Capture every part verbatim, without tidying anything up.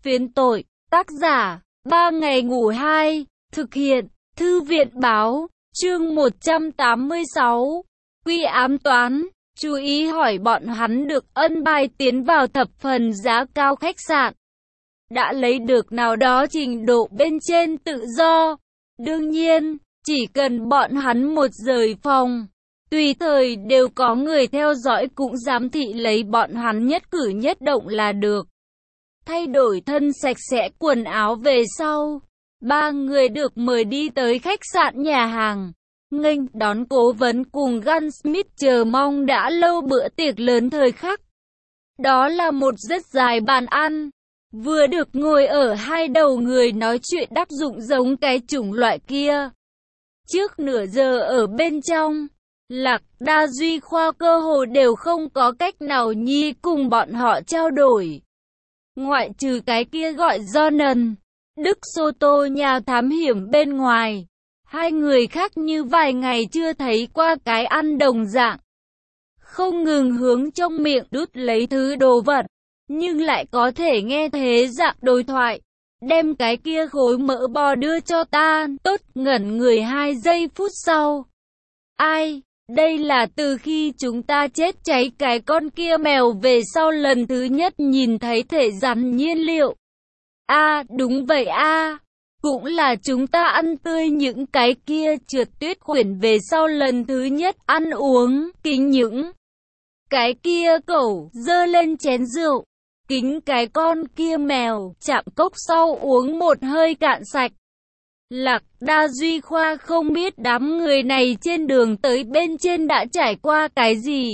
Phiến tội, tác giả, ba ngày ngủ hai, thực hiện, thư viện báo, chương một trăm tám mươi sáu, quy ám toán, chú ý hỏi bọn hắn được ân bài tiến vào thập phần giá cao khách sạn. Đã lấy được nào đó trình độ bên trên tự do. Đương nhiên, chỉ cần bọn hắn một rời phòng, tùy thời đều có người theo dõi cũng giám thị lấy bọn hắn nhất cử nhất động là được. Thay đổi thân sạch sẽ quần áo về sau, ba người được mời đi tới khách sạn nhà hàng, nghênh đón cố vấn cùng Gunsmith chờ mong đã lâu bữa tiệc lớn thời khắc. Đó là một rất dài bàn ăn, vừa được ngồi ở hai đầu người nói chuyện đắc dụng giống cái chủng loại kia. Trước nửa giờ ở bên trong, Lạc Đa Duy Khoa cơ hồ đều không có cách nào nhi cùng bọn họ trao đổi. Ngoại trừ cái kia gọi Jonan, Đức Soto nhà thám hiểm bên ngoài, hai người khác như vài ngày chưa thấy qua cái ăn đồng dạng. Không ngừng hướng trong miệng đút lấy thứ đồ vật, nhưng lại có thể nghe thế dạng đối thoại. Đem cái kia khối mỡ bò đưa cho ta, tốt, ngẩn người hai giây phút sau. Ai, đây là từ khi chúng ta chết cháy cái con kia mèo về sau lần thứ nhất nhìn thấy thể rắn nhiên liệu. A, à, đúng vậy a, à. Cũng là chúng ta ăn tươi những cái kia trượt tuyết khuyển về sau lần thứ nhất ăn uống, kính những cái kia cẩu, dơ lên chén rượu. Kính cái con kia mèo, chạm cốc sau uống một hơi cạn sạch. Lạc Đa Duy Khoa không biết đám người này trên đường tới bên trên đã trải qua cái gì.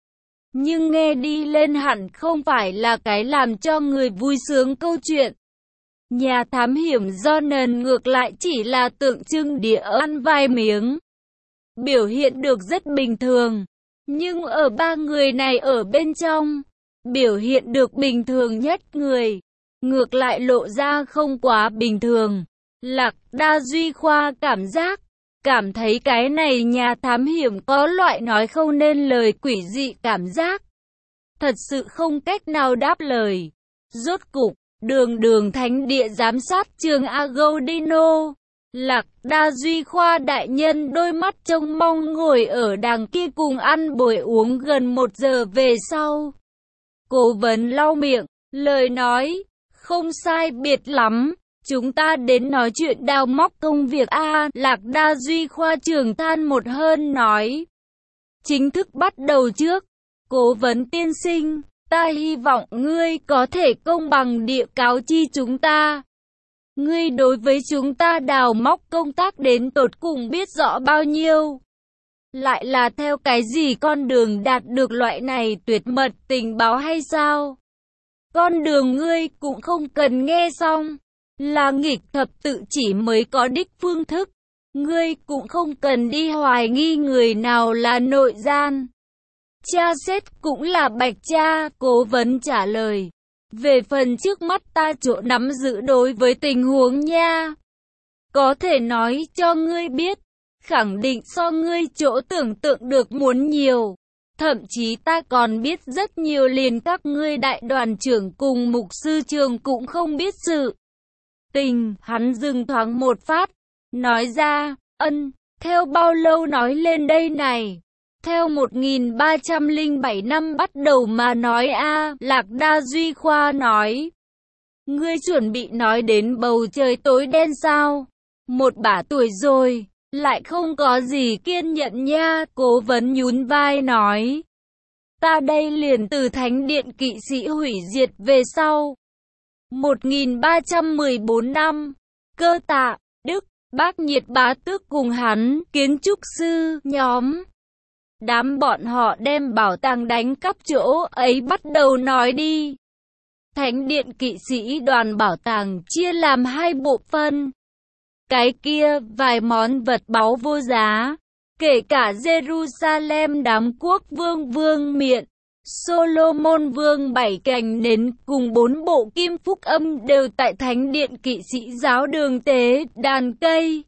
Nhưng nghe đi lên hẳn không phải là cái làm cho người vui sướng câu chuyện. Nhà thám hiểm Jonan ngược lại chỉ là tượng trưng địa ăn vài miếng. Biểu hiện được rất bình thường. Nhưng ở ba người này ở bên trong, biểu hiện được bình thường nhất người, ngược lại lộ ra không quá bình thường. Lạc Đa Duy Khoa cảm giác, cảm thấy cái này nhà thám hiểm có loại nói không nên lời quỷ dị cảm giác. Thật sự không cách nào đáp lời. Rốt cục, đường đường thánh địa giám sát trường Agodino. Lạc Đa Duy Khoa đại nhân đôi mắt trông mong ngồi ở đằng kia cùng ăn bồi uống gần một giờ về sau. Cố vấn lau miệng, lời nói, không sai biệt lắm, chúng ta đến nói chuyện đào móc công việc a. À, Lạc Đa Duy Khoa trưởng than một hơn nói. Chính thức bắt đầu trước, cố vấn tiên sinh, ta hy vọng ngươi có thể công bằng địa cáo chi chúng ta. Ngươi đối với chúng ta đào móc công tác đến tột cùng biết rõ bao nhiêu? Lại là theo cái gì con đường đạt được loại này tuyệt mật tình báo hay sao? Con đường ngươi cũng không cần nghe xong. Là nghịch thập tự chỉ mới có đích phương thức. Ngươi cũng không cần đi hoài nghi người nào là nội gian. Cha xét cũng là bạch cha, cố vấn trả lời. Về phần trước mắt ta chỗ nắm giữ đối với tình huống nha. Có thể nói cho ngươi biết. Khẳng định so ngươi chỗ tưởng tượng được muốn nhiều. Thậm chí ta còn biết rất nhiều liền các ngươi đại đoàn trưởng cùng mục sư trường cũng không biết sự tình. Hắn dừng thoáng một phát, nói ra, ân, theo bao lâu nói lên đây này? Theo một nghìn ba trăm lẻ bảy năm bắt đầu mà nói a. À, Lạc Đa Duy Khoa nói. Ngươi chuẩn bị nói đến bầu trời tối đen sao? Một bả tuổi rồi. Lại không có gì kiên nhẫn nha, cố vấn nhún vai nói. Ta đây liền từ thánh điện kỵ sĩ hủy diệt về sau. một nghìn ba trăm mười bốn năm, Cơ Tạ, Đức, Bác Nhiệt Bá Tước cùng hắn, kiến trúc sư, nhóm. Đám bọn họ đem bảo tàng đánh cắp chỗ ấy bắt đầu nói đi. Thánh điện kỵ sĩ đoàn bảo tàng chia làm hai bộ phận. Cái kia, vài món vật báu vô giá, kể cả Jerusalem đám quốc vương vương miện, Solomon vương bảy cành nến cùng bốn bộ kim phúc âm đều tại thánh điện kỵ sĩ giáo đường tế, đàn cây.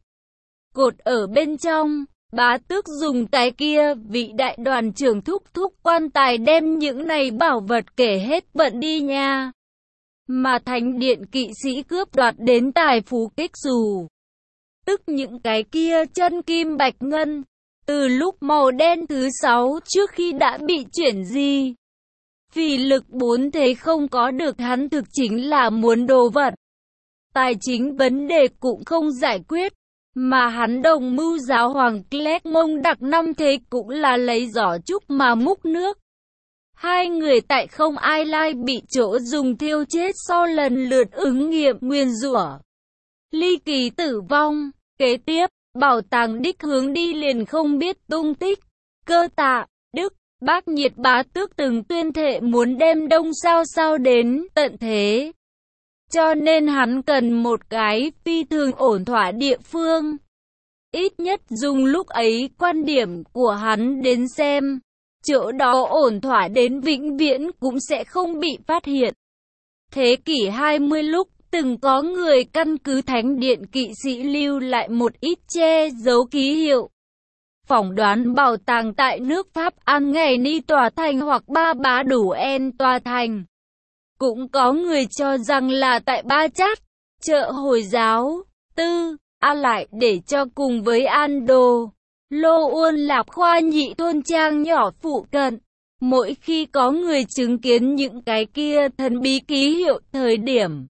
Cột ở bên trong, bá tước dùng cái kia, vị đại đoàn trưởng thúc thúc quan tài đem những này bảo vật kể hết bận đi nha. mà thánh điện kỵ sĩ cướp đoạt đến tài phú kích dù. Tức những cái kia chân kim bạch ngân, từ lúc màu đen thứ sáu trước khi đã bị chuyển di. Vì lực bốn thế không có được hắn thực chính là muốn đồ vật. Tài chính vấn đề cũng không giải quyết, mà hắn đồng mưu giáo hoàng Clermont đặc năm thế cũng là lấy giỏ trúc mà múc nước. Hai người tại không ai lai bị chỗ dùng thiêu chết sau lần lượt ứng nghiệm nguyên rủa. Ly kỳ tử vong, kế tiếp, bảo tàng đích hướng đi liền không biết tung tích. Cơ Tạ, Đức, Bác Nhiệt bá tước từng tuyên thệ muốn đem Đông Sao sao đến tận thế. Cho nên hắn cần một cái phi thường ổn thỏa địa phương. Ít nhất dùng lúc ấy quan điểm của hắn đến xem, chỗ đó ổn thỏa đến vĩnh viễn cũng sẽ không bị phát hiện. Thế kỷ hai mươi lúc, từng có người căn cứ thánh điện kỵ sĩ lưu lại một ít che giấu ký hiệu. Phỏng đoán bảo tàng tại nước Pháp An ngày ni tòa thành hoặc Ba Bá Đủ En tòa thành. Cũng có người cho rằng là tại Ba Chát, chợ Hồi giáo, Tư, A lại để cho cùng với An Đô, Lô Uôn Lạp Khoa nhị thôn trang nhỏ phụ cận. Mỗi khi có người chứng kiến những cái kia thần bí ký hiệu thời điểm,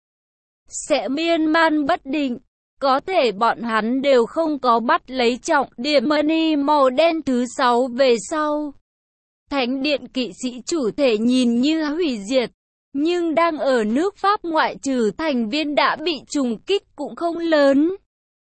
sẽ miên man bất định. Có thể bọn hắn đều không có bắt lấy trọng điểm money màu đen thứ sáu về sau. Thánh điện kỵ sĩ chủ thể nhìn như hủy diệt, nhưng đang ở nước Pháp ngoại trừ thành viên đã bị trùng kích cũng không lớn.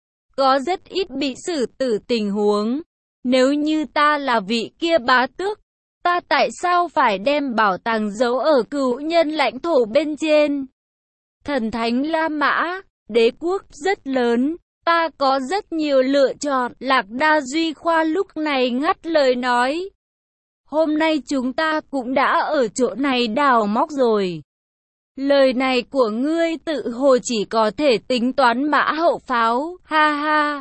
Có rất ít bị xử tử tình huống. Nếu như ta là vị kia bá tước, ta tại sao phải đem bảo tàng giấu ở cửu nhân lãnh thổ bên trên? Thần thánh La Mã, đế quốc rất lớn, ta có rất nhiều lựa chọn. Lạc Đa Duy Khoa lúc này ngắt lời nói. Hôm nay chúng ta cũng đã ở chỗ này đào móc rồi. Lời này của ngươi tự hồ chỉ có thể tính toán mã hậu pháo, ha ha.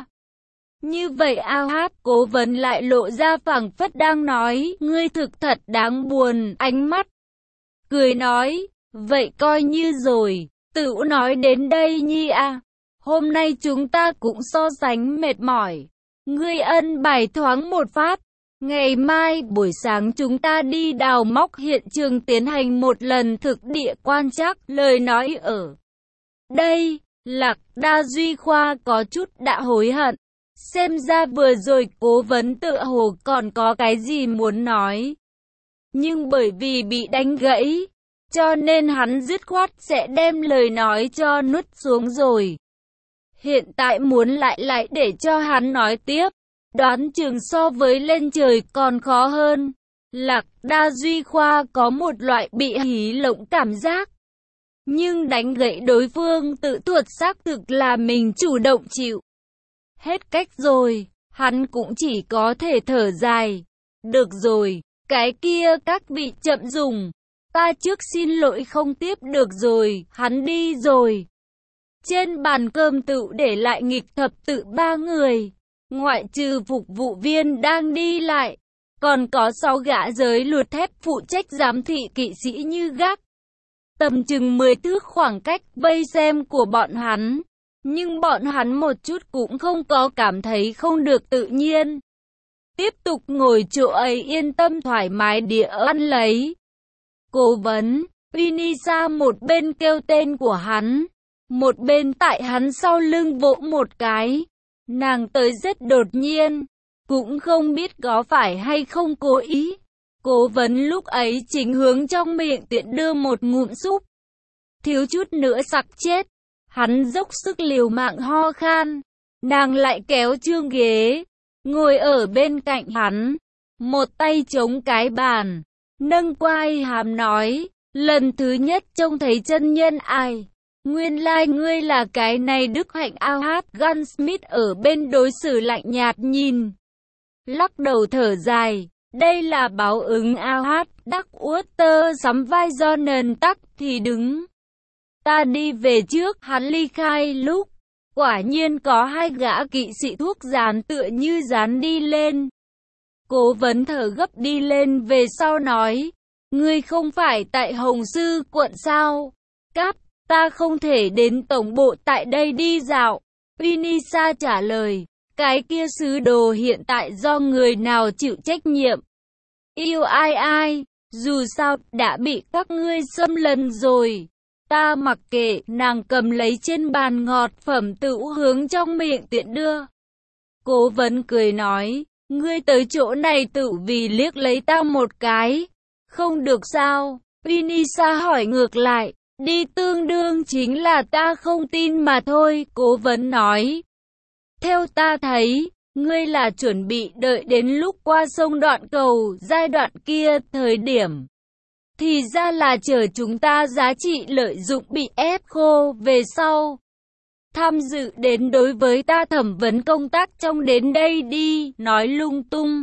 Như vậy ao hát cố vấn lại lộ ra phảng phất đang nói, ngươi thực thật đáng buồn, ánh mắt. Cười nói, vậy coi như rồi, tự nói đến đây nhi à. Hôm nay chúng ta cũng so sánh mệt mỏi. Ngươi ân bài thoáng một phát. Ngày mai buổi sáng chúng ta đi đào móc hiện trường tiến hành một lần thực địa quan trắc. Lời nói ở đây, Lạc Đa Duy Khoa có chút đã hối hận. Xem ra vừa rồi cố vấn tự hồ còn có cái gì muốn nói. Nhưng bởi vì bị đánh gãy, cho nên hắn dứt khoát sẽ đem lời nói cho nuốt xuống rồi. Hiện tại muốn lại lại để cho hắn nói tiếp, đoán chừng so với lên trời còn khó hơn. Lạc Đa Duy Khoa có một loại bị hí lộng cảm giác. Nhưng đánh gãy đối phương tự thuật xác thực là mình chủ động chịu. Hết cách rồi, hắn cũng chỉ có thể thở dài. Được rồi, cái kia các vị chậm dùng. Ta trước xin lỗi không tiếp được rồi, hắn đi rồi. Trên bàn cơm tự để lại nghịch thập tự ba người. Ngoại trừ phục vụ viên đang đi lại, còn có sáu gã giới luật thép phụ trách giám thị kỵ sĩ như gác. Tầm chừng mười thước khoảng cách vây xem của bọn hắn. Nhưng bọn hắn một chút cũng không có cảm thấy không được tự nhiên. Tiếp tục ngồi chỗ ấy yên tâm thoải mái địa ăn lấy. Cố vấn, Vinisa một bên kêu tên của hắn, một bên tại hắn sau lưng vỗ một cái. Nàng tới rất đột nhiên, cũng không biết có phải hay không cố ý. Cố vấn lúc ấy chính hướng trong miệng tiện đưa một ngụm súp. Thiếu chút nữa sặc chết. Hắn dốc sức liều mạng ho khan. Nàng lại kéo trương ghế, ngồi ở bên cạnh hắn. Một tay chống cái bàn, nâng quai hàm nói, lần thứ nhất trông thấy chân nhân ai. Nguyên lai like ngươi là cái này đức hạnh ao hát. Gunsmith ở bên đối xử lạnh nhạt nhìn. Lắc đầu thở dài. Đây là báo ứng ao hát. Đắc uất tơ sắm vai do nền tắc thì đứng. Ta đi về trước. Hắn ly khai lúc. Quả nhiên có hai gã kỵ sĩ thuốc dán tựa như dán đi lên. Cố vấn thở gấp đi lên về sau nói. Ngươi không phải tại Hồng Sư quận sao? Cáp. Ta không thể đến tổng bộ tại đây đi dạo. Unisa trả lời, cái kia sứ đồ hiện tại do người nào chịu trách nhiệm? Yêu ai ai, dù sao, đã bị các ngươi xâm lấn rồi. Ta mặc kệ, nàng cầm lấy trên bàn ngọt phẩm tự hướng trong miệng tiện đưa. Cố vấn cười nói, ngươi tới chỗ này tự vì liếc lấy ta một cái. Không được sao? Unisa hỏi ngược lại, đi tương đương chính là ta không tin mà thôi, cố vấn nói. Theo ta thấy, ngươi là chuẩn bị đợi đến lúc qua sông đoạn cầu, giai đoạn kia, thời điểm. Thì ra là chờ chúng ta giá trị lợi dụng bị ép khô về sau. Tham dự đến đối với ta thẩm vấn công tác trong đến đây đi, nói lung tung.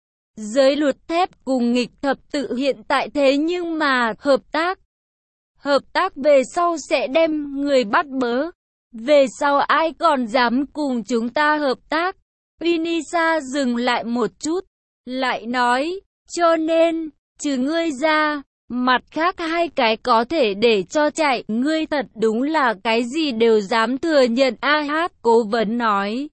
Giới luật thép cùng nghịch thập tự hiện tại thế nhưng mà hợp tác. Hợp tác về sau sẽ đem người bắt bớ. Về sau ai còn dám cùng chúng ta hợp tác? Unisa dừng lại một chút, lại nói, cho nên, trừ ngươi ra, mặt khác hai cái có thể để cho chạy, ngươi thật đúng là cái gì đều dám thừa nhận. A hát cố vấn nói,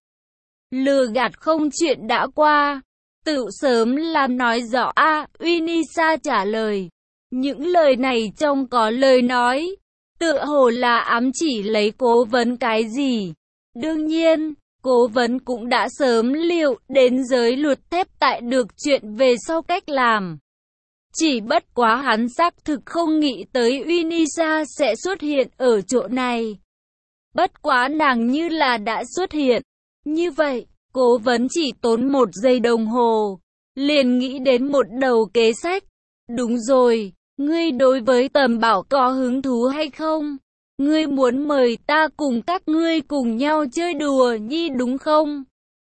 lừa gạt không, chuyện đã qua, tự sớm làm nói rõ. A Unisa trả lời, những lời này trông có lời nói, tựa hồ là ám chỉ lấy cố vấn cái gì. Đương nhiên, cố vấn cũng đã sớm liệu đến giới luật thép tại được chuyện về sau cách làm. Chỉ bất quá hắn xác thực không nghĩ tới Unisa sẽ xuất hiện ở chỗ này. Bất quá nàng như là đã xuất hiện. Như vậy, cố vấn chỉ tốn một giây đồng hồ, liền nghĩ đến một đầu kế sách. Đúng rồi, ngươi đối với Tầm Bảo có hứng thú hay không? Ngươi muốn mời ta cùng các ngươi cùng nhau chơi đùa nhi đúng không?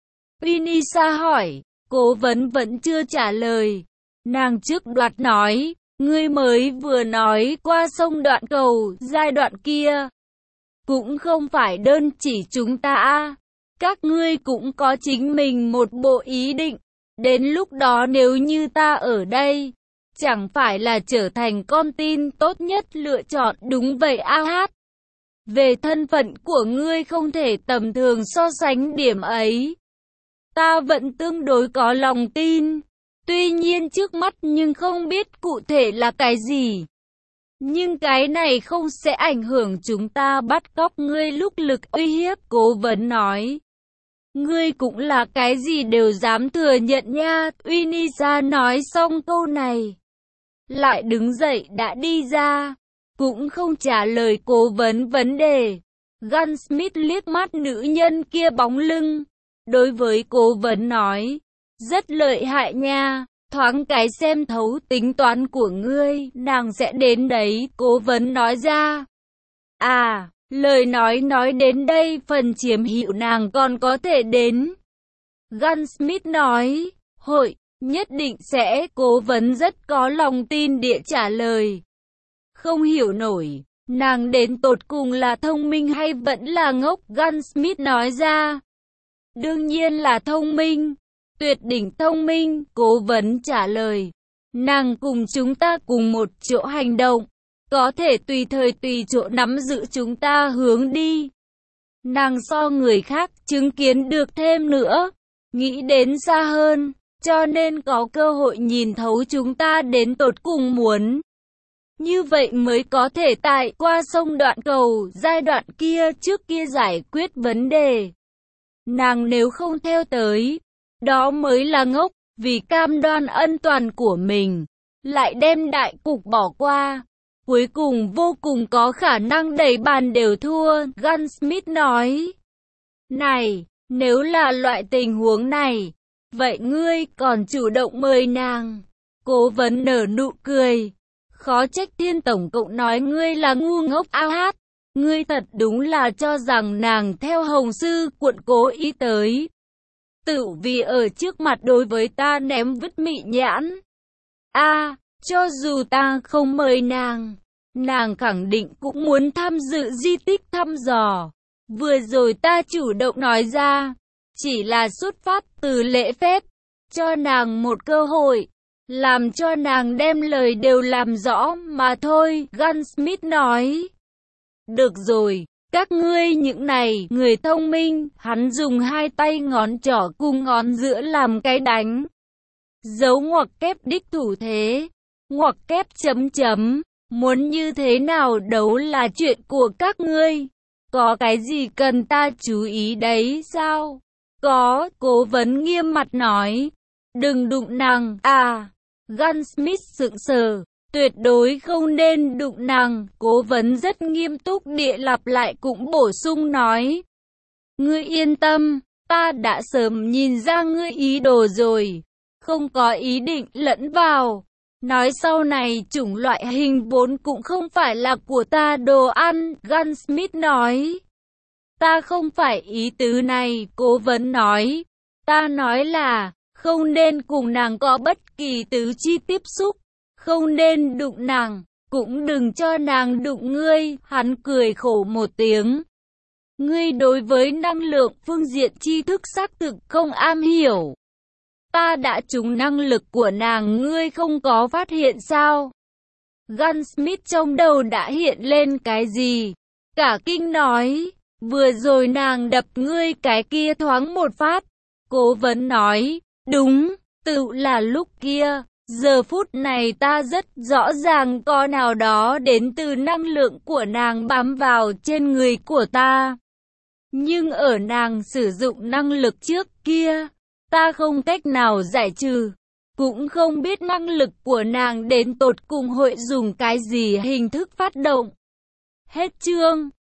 Unisa hỏi, cố vấn vẫn chưa trả lời. Nàng trước đoạt nói, ngươi mới vừa nói qua sông đoạn cầu, giai đoạn kia. Cũng không phải đơn chỉ chúng ta a, các ngươi cũng có chính mình một bộ ý định. Đến lúc đó nếu như ta ở đây, chẳng phải là trở thành con tin tốt nhất lựa chọn. Đúng vậy a hát. Về thân phận của ngươi không thể tầm thường so sánh điểm ấy. Ta vẫn tương đối có lòng tin. Tuy nhiên trước mắt nhưng không biết cụ thể là cái gì. Nhưng cái này không sẽ ảnh hưởng chúng ta bắt cóc ngươi lúc lực uy hiếp, cố vấn nói. Ngươi cũng là cái gì đều dám thừa nhận nha. Unisa nói xong câu này, lại đứng dậy đã đi ra, cũng không trả lời cố vấn vấn đề. Gunsmith liếc mắt nữ nhân kia bóng lưng, đối với cố vấn nói, rất lợi hại nha, thoáng cái xem thấu tính toán của ngươi, nàng sẽ đến đấy, cố vấn nói ra. À, lời nói nói đến đây, phần chiếm hữu nàng còn có thể đến. Gunsmith nói, hội, nhất định sẽ, cố vấn rất có lòng tin địa trả lời. Không hiểu nổi, nàng đến tột cùng là thông minh hay vẫn là ngốc, Gunsmith nói ra. Đương nhiên là thông minh, tuyệt đỉnh thông minh, cố vấn trả lời. Nàng cùng chúng ta cùng một chỗ hành động, có thể tùy thời tùy chỗ nắm giữ chúng ta hướng đi. Nàng so người khác chứng kiến được thêm nữa, nghĩ đến xa hơn, cho nên có cơ hội nhìn thấu chúng ta đến tột cùng muốn. Như vậy mới có thể tại qua sông đoạn cầu, giai đoạn kia trước kia giải quyết vấn đề. Nàng nếu không theo tới, đó mới là ngốc, vì cam đoan ân toàn của mình, lại đem đại cục bỏ qua. Cuối cùng vô cùng có khả năng đẩy bàn đều thua, Gunsmith nói. Này, nếu là loại tình huống này, vậy ngươi còn chủ động mời nàng. Cố vấn nở nụ cười. Khó trách Thiên tổng cộng nói ngươi là ngu ngốc. A hát, ngươi thật đúng là cho rằng nàng theo Hồng Sư quận cố ý tới. Tự vì ở trước mặt đối với ta ném vứt mị nhãn. A, cho dù ta không mời nàng, nàng khẳng định cũng muốn tham dự di tích thăm dò. Vừa rồi ta chủ động nói ra, chỉ là xuất phát từ lễ phép, cho nàng một cơ hội, làm cho nàng đem lời đều làm rõ mà thôi, Gunsmith nói. Được rồi, các ngươi những này, người thông minh, hắn dùng hai tay ngón trỏ cùng ngón giữa làm cái đánh dấu ngoặc kép đích thủ thế, ngoặc kép chấm chấm, muốn như thế nào đấu là chuyện của các ngươi, có cái gì cần ta chú ý đấy sao? Có, Cố vấn nghiêm mặt nói, đừng đụng nàng, à, Gunsmith sững sờ, tuyệt đối không nên đụng nàng, Cố vấn rất nghiêm túc địa lặp lại cũng bổ sung nói, ngươi yên tâm, ta đã sớm nhìn ra ngươi ý đồ rồi, không có ý định lẫn vào. Nói sau này chủng loại hình vốn cũng không phải là của ta đồ ăn, Gunsmith nói. Ta không phải ý tứ này, Cố vấn nói. Ta nói là, không nên cùng nàng có bất kỳ tứ chi tiếp xúc, không nên đụng nàng, cũng đừng cho nàng đụng ngươi, hắn cười khổ một tiếng. Ngươi đối với năng lượng phương diện tri thức xác thực không am hiểu. Ta đã trúng năng lực của nàng, ngươi không có phát hiện sao? Gunsmith trong đầu đã hiện lên cái gì? Cả kinh nói, vừa rồi nàng đập ngươi cái kia thoáng một phát. Cố vấn nói, đúng, tự là lúc kia. Giờ phút này ta rất rõ ràng có nào đó đến từ năng lượng của nàng bám vào trên người của ta. Nhưng ở nàng sử dụng năng lực trước kia, ta không cách nào giải trừ, cũng không biết năng lực của nàng đến tột cùng hội dùng cái gì hình thức phát động. Hết chương.